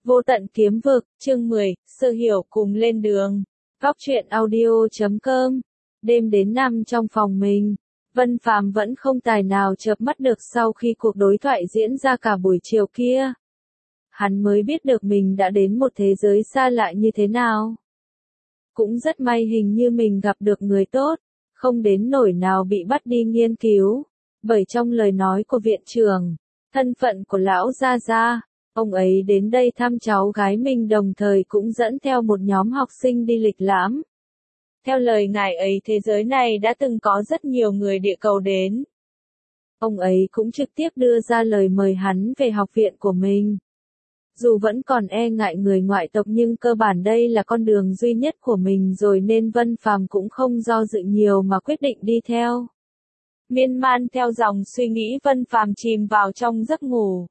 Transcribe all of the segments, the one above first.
Vô tận kiếm vực, chương 10, Sơ hiểu cùng lên đường. Góc truyện audio.com. Đêm đến năm trong phòng mình, Vân Phàm vẫn không tài nào chợp mắt được sau khi cuộc đối thoại diễn ra cả buổi chiều kia. Hắn mới biết được mình đã đến một thế giới xa lạ như thế nào. Cũng rất may hình như mình gặp được người tốt, không đến nỗi nào bị bắt đi nghiên cứu. Bởi trong lời nói của viện trưởng, thân phận của lão Gia Gia, ông ấy đến đây thăm cháu gái mình đồng thời cũng dẫn theo một nhóm học sinh đi lịch lãm. Theo lời ngài ấy thế giới này đã từng có rất nhiều người địa cầu đến. Ông ấy cũng trực tiếp đưa ra lời mời hắn về học viện của mình. Dù vẫn còn e ngại người ngoại tộc nhưng cơ bản đây là con đường duy nhất của mình rồi nên Vân Phàm cũng không do dự nhiều mà quyết định đi theo. Miên man theo dòng suy nghĩ Vân Phàm chìm vào trong giấc ngủ.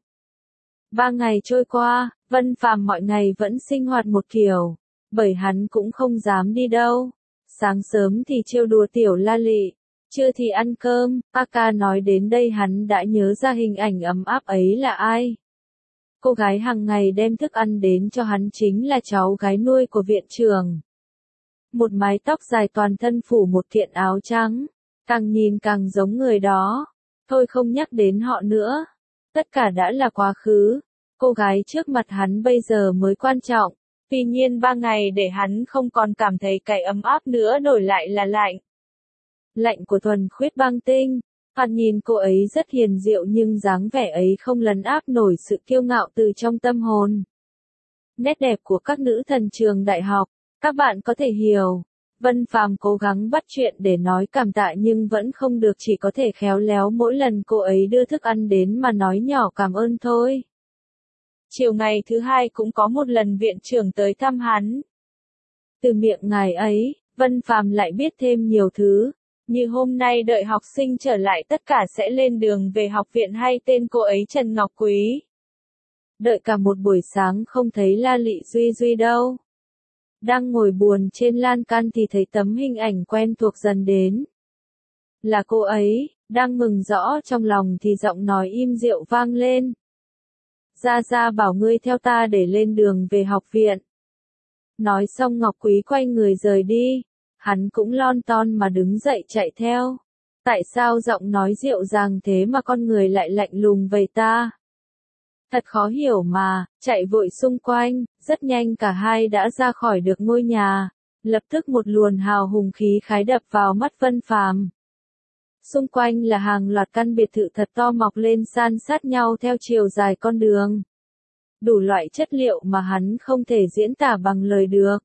3 ngày trôi qua, Vân Phàm mọi ngày vẫn sinh hoạt một kiểu, bởi hắn cũng không dám đi đâu. Sáng sớm thì trêu đùa tiểu La Lị, trưa thì ăn cơm. Aka nói đến đây hắn đã nhớ ra hình ảnh ấm áp ấy là ai. Cô gái hàng ngày đem thức ăn đến cho hắn chính là cháu gái nuôi của viện trưởng. Một mái tóc dài toàn thân phủ một kiện áo trắng, càng nhìn càng giống người đó. Thôi không nhắc đến họ nữa. Tất cả đã là quá khứ. Cô gái trước mặt hắn bây giờ mới quan trọng. Tuy nhiên 3 ngày để hắn không còn cảm thấy cái ấm áp nữa đổi lại là lạnh. Lạnh của thuần khuyết băng tinh. Hắn nhìn cô ấy rất hiền diệu nhưng dáng vẻ ấy không lấn áp nổi sự kiêu ngạo từ trong tâm hồn. Nét đẹp của các nữ thần trường đại học, các bạn có thể hiểu. Vân Phàm cố gắng bắt chuyện để nói cảm tạ nhưng vẫn không được, chỉ có thể khéo léo mỗi lần cô ấy đưa thức ăn đến mà nói nhỏ cảm ơn thôi. Chiều ngày thứ hai cũng có một lần viện trưởng tới thăm hắn. Từ miệng ngài ấy, Vân Phàm lại biết thêm nhiều thứ. Như hôm nay đợi học sinh trở lại tất cả sẽ lên đường về học viện hay tên cô ấy Trần Ngọc Quý. Đợi cả một buổi sáng không thấy La Lị Duy Duy đâu. Đang ngồi buồn trên lan can thì thấy tấm hình ảnh quen thuộc dần đến. Là cô ấy, đang mừng rõ trong lòng thì giọng nói im dịu vang lên. Gia Gia bảo ngươi theo ta để lên đường về học viện. Nói xong Ngọc Quý quay người rời đi. Hắn cũng lon ton mà đứng dậy chạy theo. Tại sao giọng nói dịu dàng thế mà con người lại lạnh lùng vậy ta? Thật khó hiểu mà, chạy vội xung quanh, rất nhanh cả hai đã ra khỏi được ngôi nhà. Lập tức một luồng hào hùng khí khái đập vào mắt Vân Phàm. Xung quanh là hàng loạt căn biệt thự thật to mọc lên san sát nhau theo chiều dài con đường. Đủ loại chất liệu mà hắn không thể diễn tả bằng lời được.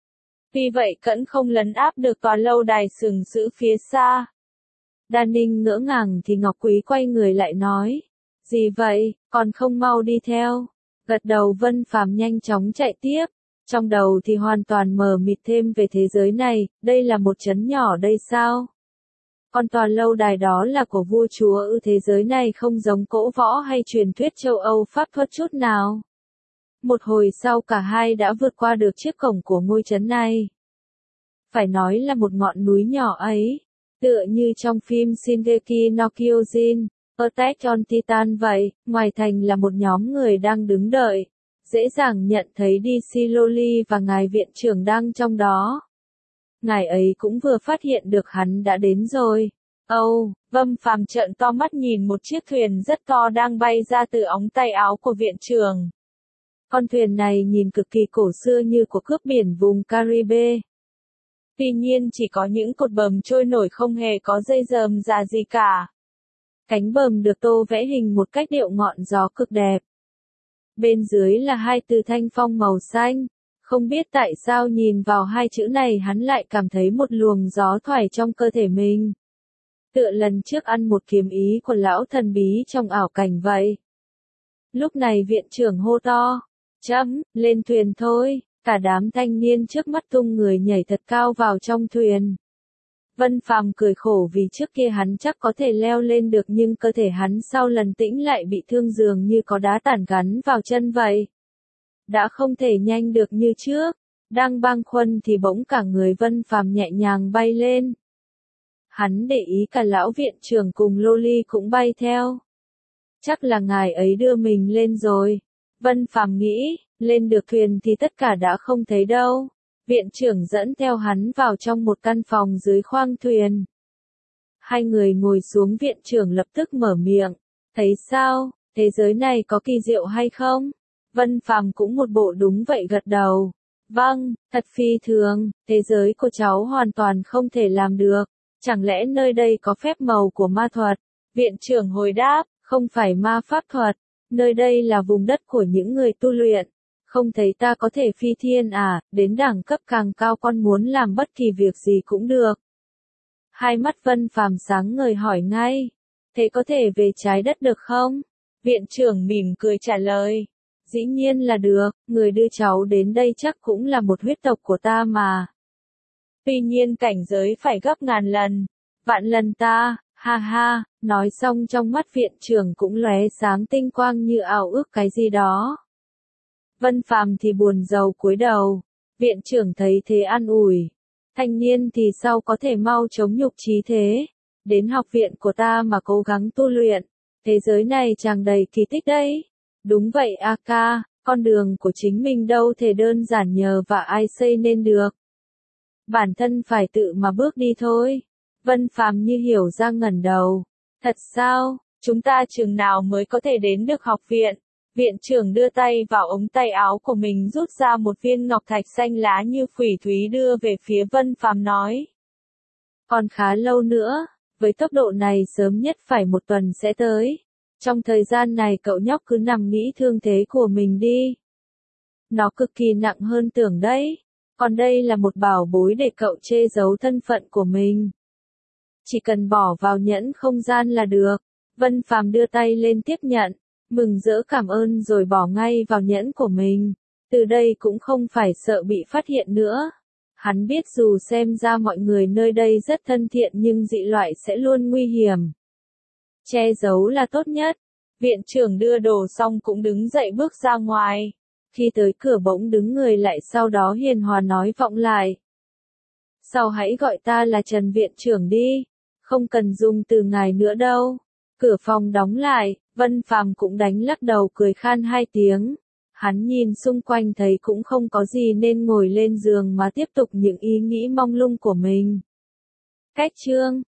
Vì vậy cẫn không lấn áp được tòa lâu đài sừng sững phía xa. Đan Ninh ngỡ ngàng thì Ngọc Quý quay người lại nói. Gì vậy, còn không mau đi theo. Gật đầu Vân Phàm nhanh chóng chạy tiếp. Trong đầu thì hoàn toàn mờ mịt thêm về thế giới này, đây là một trấn nhỏ đây sao? Còn tòa lâu đài đó là của vua chúa thế giới này không giống cỗ võ hay truyền thuyết châu Âu pháp thuật chút nào. Một hồi sau cả hai đã vượt qua được chiếc cổng của ngôi trấn này. Phải nói là một ngọn núi nhỏ ấy, tựa như trong phim Shingeki no Kyojin, Attack on Titan vậy, ngoài thành là một nhóm người đang đứng đợi. Dễ dàng nhận thấy DC Loli và ngài viện trưởng đang trong đó. Ngài ấy cũng vừa phát hiện được hắn đã đến rồi. Vân Phàm trợn to mắt nhìn một chiếc thuyền rất to đang bay ra từ ống tay áo của viện trưởng. Con thuyền này nhìn cực kỳ cổ xưa như của cướp biển vùng Caribe. Tuy nhiên chỉ có những cột bờm trôi nổi không hề có dây rơm rà gì cả. Cánh bờm được tô vẽ hình một cách điệu ngọn gió cực đẹp. Bên dưới là hai từ thanh phong màu xanh. Không biết tại sao nhìn vào hai chữ này hắn lại cảm thấy một luồng gió thoải trong cơ thể mình. Tựa lần trước ăn một kiếm ý của lão thần bí trong ảo cảnh vậy. Lúc này viện trưởng hô to. Lên thuyền thôi. Cả đám thanh niên trước mắt tung người nhảy thật cao vào trong thuyền. Vân Phàm cười khổ vì trước kia hắn chắc có thể leo lên được nhưng cơ thể hắn sau lần tĩnh lại bị thương dường như có đá tảng gắn vào chân vậy. Đã không thể nhanh được như trước. Đang bâng khuâng thì bỗng cả người Vân Phàm nhẹ nhàng bay lên. Hắn để ý cả lão viện trưởng cùng Loli cũng bay theo. Chắc là ngài ấy đưa mình lên rồi. Vân Phàm nghĩ, Lên được thuyền thì tất cả đã không thấy đâu. Viện trưởng dẫn theo hắn vào trong một căn phòng dưới khoang thuyền. Hai người ngồi xuống, viện trưởng lập tức mở miệng. Thấy sao, thế giới này có kỳ diệu hay không? Vân Phàm cũng một bộ đúng vậy gật đầu. Vâng, thật phi thường, thế giới của cháu hoàn toàn không thể làm được. Chẳng lẽ nơi đây có phép màu của ma thuật? Viện trưởng hồi đáp, không phải ma pháp thuật. Nơi đây là vùng đất của những người tu luyện. Không thấy ta có thể phi thiên à, đến đẳng cấp càng cao con muốn làm bất kỳ việc gì cũng được. Hai mắt Vân Phàm sáng ngời hỏi ngay. Thế có thể về trái đất được không? Viện trưởng mỉm cười trả lời. Dĩ nhiên là được, người đưa cháu đến đây chắc cũng là một huyết tộc của ta mà. Tuy nhiên cảnh giới phải gấp ngàn lần, vạn lần ta, ha ha, nói xong trong mắt viện trưởng cũng lóe sáng tinh quang như ảo ước cái gì đó. Vân Phàm thì buồn rầu cúi đầu, viện trưởng thấy thế an ủi. Thanh niên thì sao có thể mau chống nhục trí thế, đến học viện của ta mà cố gắng tu luyện, thế giới này tràn đầy kỳ tích đấy. Đúng vậy a ca, con đường của chính mình đâu thể đơn giản nhờ và ai xây nên được. Bản thân phải tự mà bước đi thôi. Vân Phàm như hiểu ra ngẩng đầu. Thật sao, chúng ta chừng nào mới có thể đến được học viện? Viện trưởng đưa tay vào ống tay áo của mình rút ra một viên ngọc thạch xanh lá như phỉ thúy đưa về phía Vân Phàm nói. Còn khá lâu nữa, với tốc độ này sớm nhất phải một tuần sẽ tới. Trong thời gian này cậu nhóc cứ nằm nghĩ thương thế của mình đi. Nó cực kỳ nặng hơn tưởng đấy. Còn đây là một bảo bối để cậu che giấu thân phận của mình. Chỉ cần bỏ vào nhẫn không gian là được. Vân Phàm đưa tay lên tiếp nhận, mừng rỡ cảm ơn rồi bỏ ngay vào nhẫn của mình. Từ đây cũng không phải sợ bị phát hiện nữa. Hắn biết dù xem ra mọi người nơi đây rất thân thiện nhưng dị loại sẽ luôn nguy hiểm. Che giấu là tốt nhất. Viện trưởng đưa đồ xong cũng đứng dậy bước ra ngoài. Khi tới cửa bỗng đứng người lại, sau đó hiền hòa nói vọng lại. Sau hãy gọi ta là Trần viện trưởng đi. Không cần dùng từ ngài nữa đâu. Cửa phòng đóng lại, Vân Phàm cũng đánh lắc đầu cười khan hai tiếng. Hắn nhìn xung quanh thấy cũng không có gì nên ngồi lên giường mà tiếp tục những ý nghĩ mông lung của mình. Cách chương